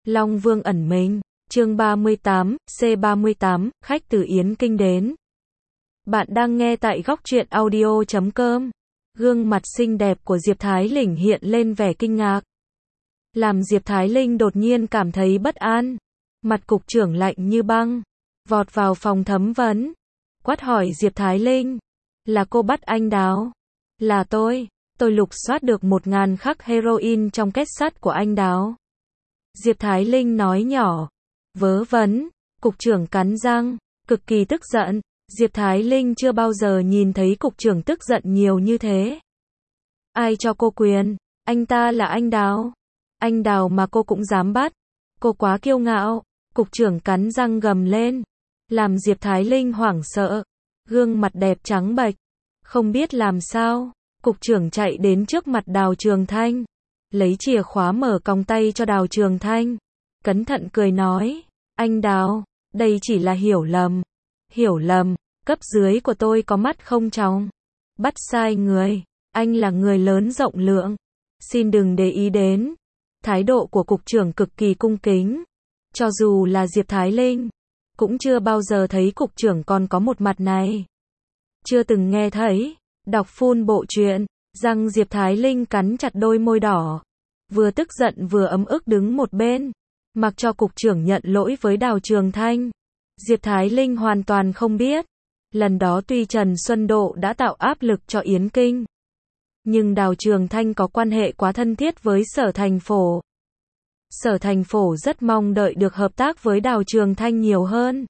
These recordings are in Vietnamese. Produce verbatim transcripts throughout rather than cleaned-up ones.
Long Vương ẩn mình, chương ba mươi tám, C ba mươi tám, khách từ Yến Kinh đến. Bạn đang nghe tại góc truyện audio chấm com. Gương mặt xinh đẹp của Diệp Thái Linh hiện lên vẻ kinh ngạc. Làm Diệp Thái Linh đột nhiên cảm thấy bất an. Mặt cục trưởng lạnh như băng. Vọt vào phòng thẩm vấn. Quát hỏi Diệp Thái Linh. Là cô bắt anh Đào? Là tôi. Tôi lục soát được một ngàn khắc heroin trong két sắt của anh Đào. Diệp Thái Linh nói nhỏ. Vớ vẩn. Cục trưởng cắn răng, cực kỳ tức giận. Diệp Thái Linh chưa bao giờ nhìn thấy cục trưởng tức giận nhiều như thế. Ai cho cô quyền? Anh ta là anh Đào. Anh Đào mà cô cũng dám bắt. Cô quá kiêu ngạo. Cục trưởng cắn răng gầm lên. Làm Diệp Thái Linh hoảng sợ. Gương mặt đẹp trắng bệch. Không biết làm sao. Cục trưởng chạy đến trước mặt Đào Trường Thanh. Lấy chìa khóa mở còng tay cho Đào Trường Thanh. Cẩn thận cười nói. Anh Đào, đây chỉ là hiểu lầm. Hiểu lầm, cấp dưới của tôi có mắt không tròng. Bắt sai người. Anh là người lớn rộng lượng. Xin đừng để ý đến. Thái độ của cục trưởng cực kỳ cung kính. Cho dù là Diệp Thái Linh, cũng chưa bao giờ thấy cục trưởng còn có một mặt này. Chưa từng nghe thấy. Đọc full bộ truyện, răng Diệp Thái Linh cắn chặt đôi môi đỏ. Vừa tức giận vừa ấm ức đứng một bên. Mặc cho cục trưởng nhận lỗi với Đào Trường Thanh. Diệp Thái Linh hoàn toàn không biết. Lần đó tuy Trần Xuân Độ đã tạo áp lực cho Yến Kinh. Nhưng Đào Trường Thanh có quan hệ quá thân thiết với Sở Thành Phổ. Sở Thành Phổ rất mong đợi được hợp tác với Đào Trường Thanh nhiều hơn.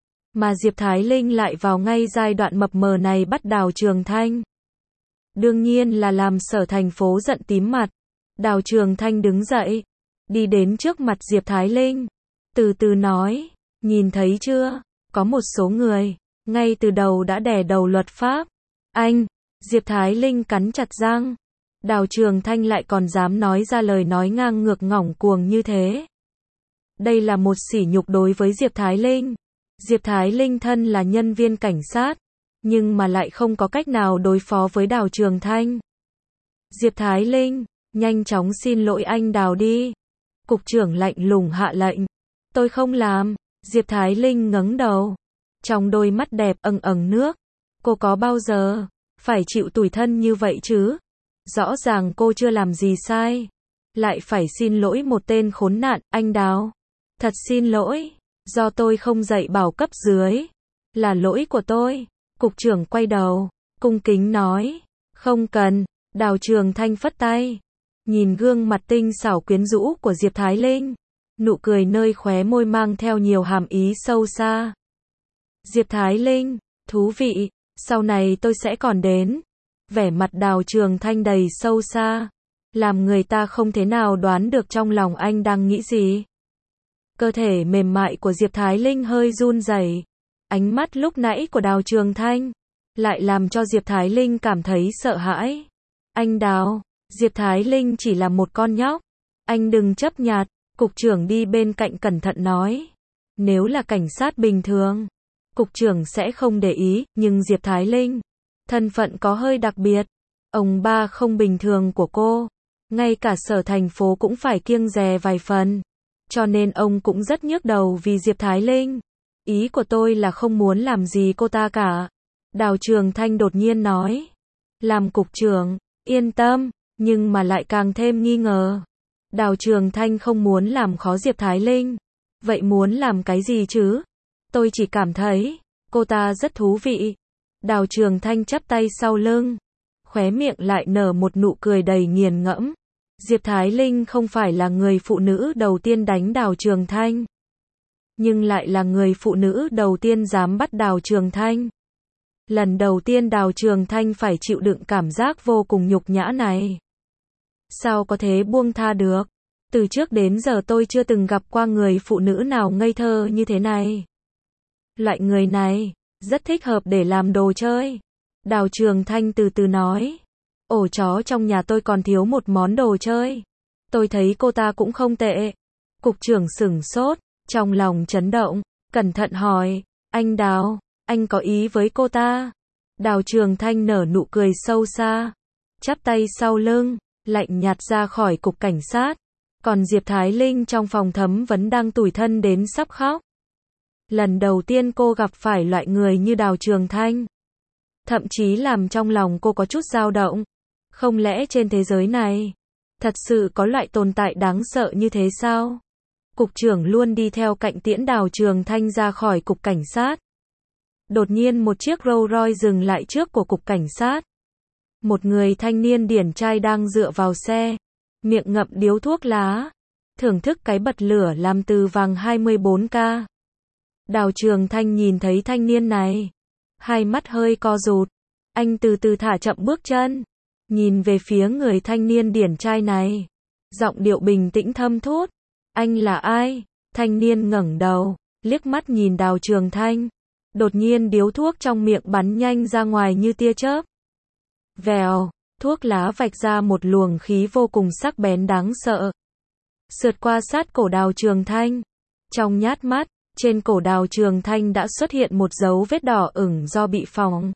Mà Diệp Thái Linh lại vào ngay giai đoạn mập mờ này bắt Đào Trường Thanh. Đương nhiên là làm Sở Thành Phố giận tím mặt. Đào Trường Thanh đứng dậy. Đi đến trước mặt Diệp Thái Linh. Từ từ nói. Nhìn thấy chưa? Có một số người. Ngay từ đầu đã đè đầu luật pháp. Anh. Diệp Thái Linh cắn chặt răng. Đào Trường Thanh lại còn dám nói ra lời nói ngang ngược ngỏng cuồng như thế. Đây là một sỉ nhục đối với Diệp Thái Linh. Diệp Thái Linh thân là nhân viên cảnh sát. Nhưng mà lại không có cách nào đối phó với Đào Trường Thanh. Diệp Thái Linh, nhanh chóng xin lỗi anh Đào đi. Cục trưởng lạnh lùng hạ lệnh. Tôi không làm. Diệp Thái Linh ngẩng đầu. Trong đôi mắt đẹp ẩn ẩn nước. Cô có bao giờ phải chịu tủi thân như vậy chứ? Rõ ràng cô chưa làm gì sai. Lại phải xin lỗi một tên khốn nạn, anh Đào. Thật xin lỗi. Do tôi không dạy bảo cấp dưới. Là lỗi của tôi. Cục trưởng quay đầu. Cung kính nói. Không cần. Đào Trường Thanh phất tay. Nhìn gương mặt tinh xảo quyến rũ của Diệp Thái Linh. Nụ cười nơi khóe môi mang theo nhiều hàm ý sâu xa. Diệp Thái Linh, thú vị, sau này tôi sẽ còn đến. Vẻ mặt Đào Trường Thanh đầy sâu xa. Làm người ta không thể nào đoán được trong lòng anh đang nghĩ gì. Cơ thể mềm mại của Diệp Thái Linh hơi run rẩy. Ánh mắt lúc nãy của Đào Trường Thanh lại làm cho Diệp Thái Linh cảm thấy sợ hãi. Anh Đào, Diệp Thái Linh chỉ là một con nhóc. Anh đừng chấp nhặt. Cục trưởng đi bên cạnh cẩn thận nói. Nếu là cảnh sát bình thường, cục trưởng sẽ không để ý, nhưng Diệp Thái Linh, thân phận có hơi đặc biệt. Ông ba không bình thường của cô, ngay cả Sở Thành Phố cũng phải kiêng dè vài phần. Cho nên ông cũng rất nhức đầu vì Diệp Thái Linh. Ý của tôi là không muốn làm gì cô ta cả. Đào Trường Thanh đột nhiên nói. Làm cục trưởng, yên tâm, nhưng mà lại càng thêm nghi ngờ. Đào Trường Thanh không muốn làm khó Diệp Thái Linh. Vậy muốn làm cái gì chứ? Tôi chỉ cảm thấy, cô ta rất thú vị. Đào Trường Thanh chắp tay sau lưng. Khóe miệng lại nở một nụ cười đầy nghiền ngẫm. Diệp Thái Linh không phải là người phụ nữ đầu tiên đánh Đào Trường Thanh. Nhưng lại là người phụ nữ đầu tiên dám bắt Đào Trường Thanh. Lần đầu tiên Đào Trường Thanh phải chịu đựng cảm giác vô cùng nhục nhã này. Sao có thể buông tha được? Từ trước đến giờ tôi chưa từng gặp qua người phụ nữ nào ngây thơ như thế này. Loại người này, rất thích hợp để làm đồ chơi. Đào Trường Thanh từ từ nói. Ổ chó trong nhà tôi còn thiếu một món đồ chơi. Tôi thấy cô ta cũng không tệ. Cục trưởng sửng sốt, trong lòng chấn động, cẩn thận hỏi. Anh Đào, anh có ý với cô ta? Đào Trường Thanh nở nụ cười sâu xa. Chắp tay sau lưng. Lạnh nhạt ra khỏi cục cảnh sát. Còn Diệp Thái Linh trong phòng thẩm vấn đang tủi thân đến sắp khóc. Lần đầu tiên cô gặp phải loại người như Đào Trường Thanh. Thậm chí làm trong lòng cô có chút dao động. Không lẽ trên thế giới này, thật sự có loại tồn tại đáng sợ như thế sao? Cục trưởng luôn đi theo cạnh tiễn Đào Trường Thanh ra khỏi cục cảnh sát. Đột nhiên một chiếc Rolls Royce dừng lại trước của cục cảnh sát. Một người thanh niên điển trai đang dựa vào xe, miệng ngậm điếu thuốc lá, thưởng thức cái bật lửa làm từ vàng hai mươi bốn K. Đào Trường Thanh nhìn thấy thanh niên này, hai mắt hơi co rụt, anh từ từ thả chậm bước chân, nhìn về phía người thanh niên điển trai này, giọng điệu bình tĩnh thâm thút, anh là ai? Thanh niên ngẩng đầu, liếc mắt nhìn Đào Trường Thanh, đột nhiên điếu thuốc trong miệng bắn nhanh ra ngoài như tia chớp. Vèo, thuốc lá vạch ra một luồng khí vô cùng sắc bén đáng sợ, sượt qua sát cổ Đào Trường Thanh. Trong nhát mắt, trên cổ Đào Trường Thanh đã xuất hiện một dấu vết đỏ ửng do bị phỏng.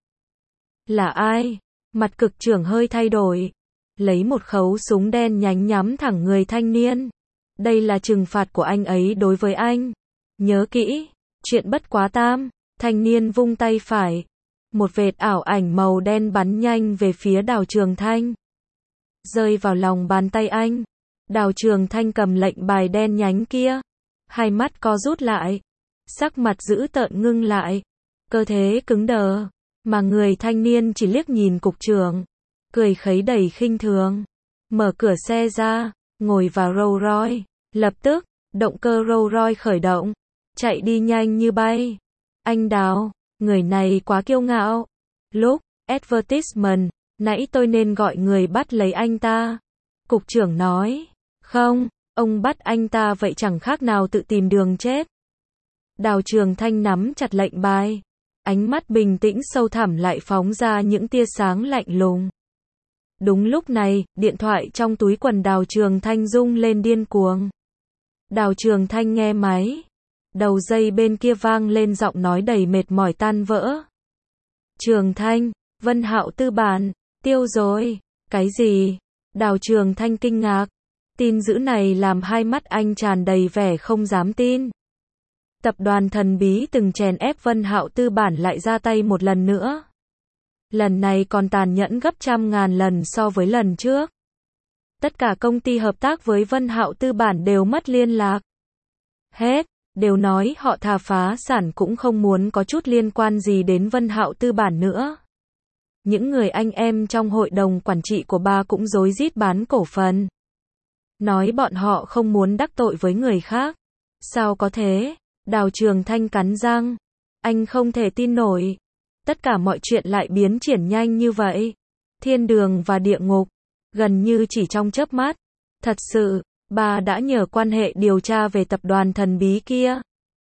Là ai? Mặt cực trưởng hơi thay đổi, lấy một khẩu súng đen nhánh nhắm thẳng người thanh niên. Đây là trừng phạt của anh ấy đối với anh. Nhớ kỹ, chuyện bất quá tam. Thanh niên vung tay phải, một vệt ảo ảnh màu đen bắn nhanh về phía Đào Trường Thanh, rơi vào lòng bàn tay anh. Đào Trường Thanh cầm lệnh bài đen nhánh kia, hai mắt co rút lại, sắc mặt dữ tợn ngưng lại, cơ thể cứng đờ, mà người thanh niên chỉ liếc nhìn cục trưởng, cười khấy đầy khinh thường, mở cửa xe ra, ngồi vào Rolls Royce, lập tức, động cơ Rolls Royce khởi động, chạy đi nhanh như bay. Anh Đào, người này quá kiêu ngạo. Lúc, advertisement, nãy tôi nên gọi người bắt lấy anh ta. Cục trưởng nói, không, ông bắt anh ta vậy chẳng khác nào tự tìm đường chết. Đào Trường Thanh nắm chặt lệnh bài, ánh mắt bình tĩnh sâu thẳm lại phóng ra những tia sáng lạnh lùng. Đúng lúc này, điện thoại trong túi quần Đào Trường Thanh rung lên điên cuồng. Đào Trường Thanh nghe máy. Đầu dây bên kia vang lên giọng nói đầy mệt mỏi tan vỡ. Trường Thanh, Vân Hạo Tư bản, tiêu rồi. Cái gì? Đào Trường Thanh kinh ngạc. Tin dữ này làm hai mắt anh tràn đầy vẻ không dám tin. Tập đoàn thần bí từng chèn ép Vân Hạo Tư bản lại ra tay một lần nữa. Lần này còn tàn nhẫn gấp trăm ngàn lần so với lần trước. Tất cả công ty hợp tác với Vân Hạo Tư bản đều mất liên lạc. Hết. Đều nói họ thà phá sản cũng không muốn có chút liên quan gì đến Vân Hạo Tư bản nữa. Những người anh em trong hội đồng quản trị của bà cũng rối rít bán cổ phần. Nói bọn họ không muốn đắc tội với người khác. Sao có thế? Đào Trường Thanh cắn răng. Anh không thể tin nổi. Tất cả mọi chuyện lại biến triển nhanh như vậy. Thiên đường và địa ngục. Gần như chỉ trong chớp mắt. Thật sự. Bà đã nhờ quan hệ điều tra về tập đoàn thần bí kia.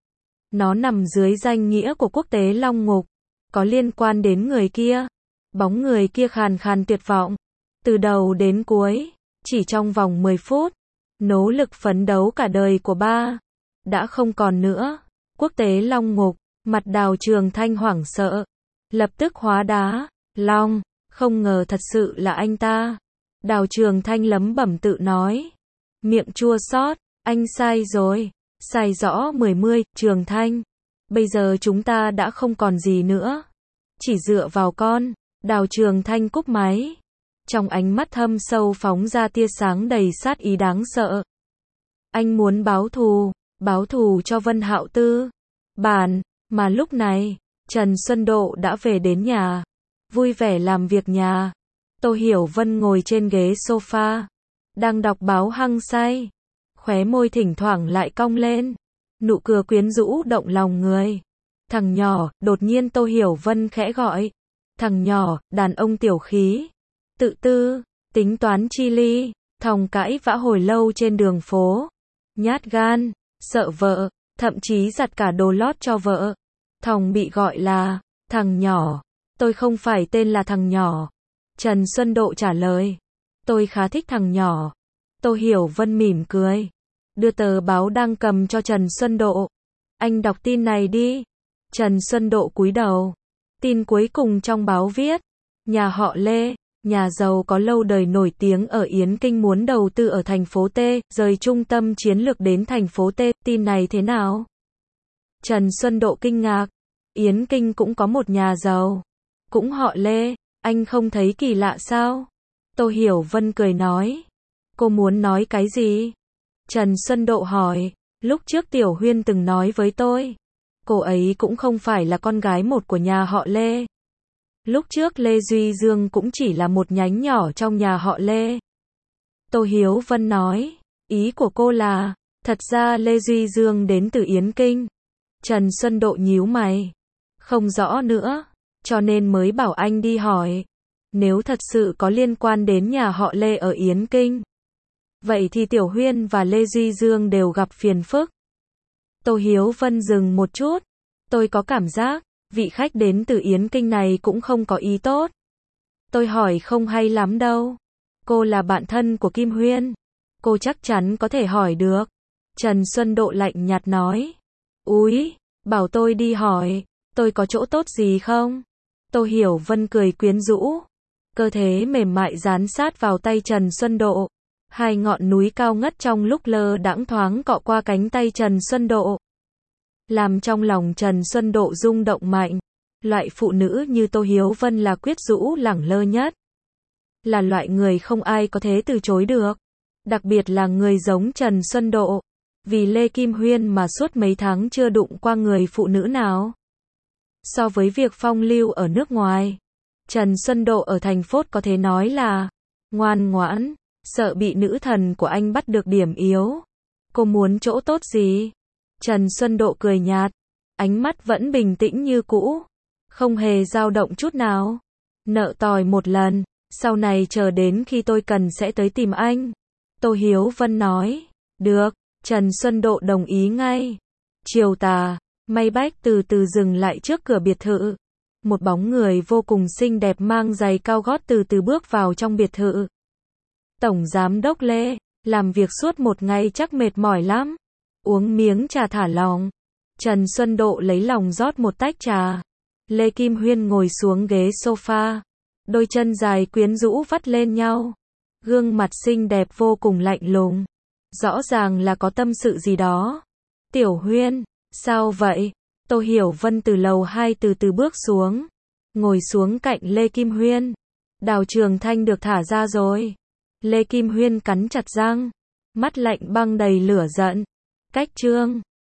Nó nằm dưới danh nghĩa của quốc tế Long Ngục. Có liên quan đến người kia. Bóng người kia khàn khàn tuyệt vọng. Từ đầu đến cuối. Chỉ trong vòng mười phút. Nỗ lực phấn đấu cả đời của ba. Đã không còn nữa. Quốc tế Long Ngục. Mặt Đào Trường Thanh hoảng sợ. Lập tức hóa đá. Long. Không ngờ thật sự là anh ta. Đào Trường Thanh lẩm bẩm tự nói. Miệng chua xót, anh sai rồi, sai rõ mười mươi, Trường Thanh. Bây giờ chúng ta đã không còn gì nữa. Chỉ dựa vào con. Đào Trường Thanh cúp máy. Trong ánh mắt thâm sâu phóng ra tia sáng đầy sát ý đáng sợ. Anh muốn báo thù, báo thù cho Vân Hạo Tư bản, mà lúc này, Trần Xuân Độ đã về đến nhà, vui vẻ làm việc nhà. Tô Hiểu Vân ngồi trên ghế sofa, đang đọc báo hăng say, khóe môi thỉnh thoảng lại cong lên, nụ cười quyến rũ động lòng người. Thằng nhỏ, đột nhiên Tô Hiểu Vân khẽ gọi. Thằng nhỏ, đàn ông tiểu khí, tự tư, tính toán chi ly, thòng cãi vã hồi lâu trên đường phố, nhát gan, sợ vợ, thậm chí giặt cả đồ lót cho vợ. Thòng bị gọi là thằng nhỏ. Tôi không phải tên là thằng nhỏ. Trần Xuân Độ trả lời. Tôi khá thích thằng nhỏ. Tô Hiểu Vân mỉm cười, đưa tờ báo đang cầm cho Trần Xuân Độ. Anh đọc tin này đi. Trần Xuân Độ cúi đầu. Tin cuối cùng trong báo viết, nhà họ Lê, Nhà giàu có lâu đời nổi tiếng ở Yến Kinh muốn đầu tư ở thành phố T, rời trung tâm chiến lược đến thành phố T, tin này thế nào? Trần Xuân Độ kinh ngạc. Yến Kinh cũng có một nhà giàu. Cũng họ Lê, anh không thấy kỳ lạ sao? Tô Hiểu Vân cười nói. Cô muốn nói cái gì? Trần Xuân Độ hỏi. Lúc trước Tiểu Huyên từng nói với tôi. Cô ấy cũng không phải là con gái một của nhà họ Lê. Lúc trước Lê Duy Dương cũng chỉ là một nhánh nhỏ trong nhà họ Lê. Tô Hiếu Vân nói. Ý của cô là, thật ra Lê Duy Dương đến từ Yến Kinh. Trần Xuân Độ nhíu mày. Không rõ nữa, cho nên mới bảo anh đi hỏi. Nếu thật sự có liên quan đến nhà họ Lê ở Yến Kinh, vậy thì Tiểu Huyên và Lê Duy Dương đều gặp phiền phức. Tô Hiếu Vân dừng một chút. Tôi có cảm giác, vị khách đến từ Yến Kinh này cũng không có ý tốt. Tôi hỏi không hay lắm đâu. Cô là bạn thân của Kim Huyên. Cô chắc chắn có thể hỏi được. Trần Xuân Độ lạnh nhạt nói. Úi, bảo tôi đi hỏi, tôi có chỗ tốt gì không? Tô Hiểu Vân cười quyến rũ. Cơ thể mềm mại dán sát vào tay Trần Xuân Độ. Hai ngọn núi cao ngất trong lúc lơ đãng thoáng cọ qua cánh tay Trần Xuân Độ. Làm trong lòng Trần Xuân Độ rung động mạnh. Loại phụ nữ như Tô Hiếu Vân là quyến rũ lẳng lơ nhất. Là loại người không ai có thể từ chối được. Đặc biệt là người giống Trần Xuân Độ. Vì Lê Kim Huyên mà suốt mấy tháng chưa đụng qua người phụ nữ nào. So với việc phong lưu ở nước ngoài, Trần Xuân Độ ở thành phố có thể nói là ngoan ngoãn, sợ bị nữ thần của anh bắt được điểm yếu. Cô muốn chỗ tốt gì? Trần Xuân Độ cười nhạt, ánh mắt vẫn bình tĩnh như cũ, không hề dao động chút nào. Nợ tòi một lần, sau này chờ đến khi tôi cần sẽ tới tìm anh. Tô Hiếu Vân nói. Được, Trần Xuân Độ đồng ý ngay. Chiều tà, Maybach từ từ dừng lại trước cửa biệt thự. Một bóng người vô cùng xinh đẹp mang giày cao gót từ từ bước vào trong biệt thự. Tổng Giám đốc Lê, làm việc suốt một ngày chắc mệt mỏi lắm. Uống miếng trà thả lòng. Trần Xuân Độ lấy lòng rót một tách trà. Lê Kim Huyên ngồi xuống ghế sofa. Đôi chân dài quyến rũ vắt lên nhau. Gương mặt xinh đẹp vô cùng lạnh lùng. Rõ ràng là có tâm sự gì đó. Tiểu Huyên, sao vậy? Tô Hiểu Vân từ lầu hai từ từ bước xuống. Ngồi xuống cạnh Lê Kim Huyên. Đào Trường Thanh được thả ra rồi. Lê Kim Huyên cắn chặt răng. Mắt lạnh băng đầy lửa giận. Cách Trương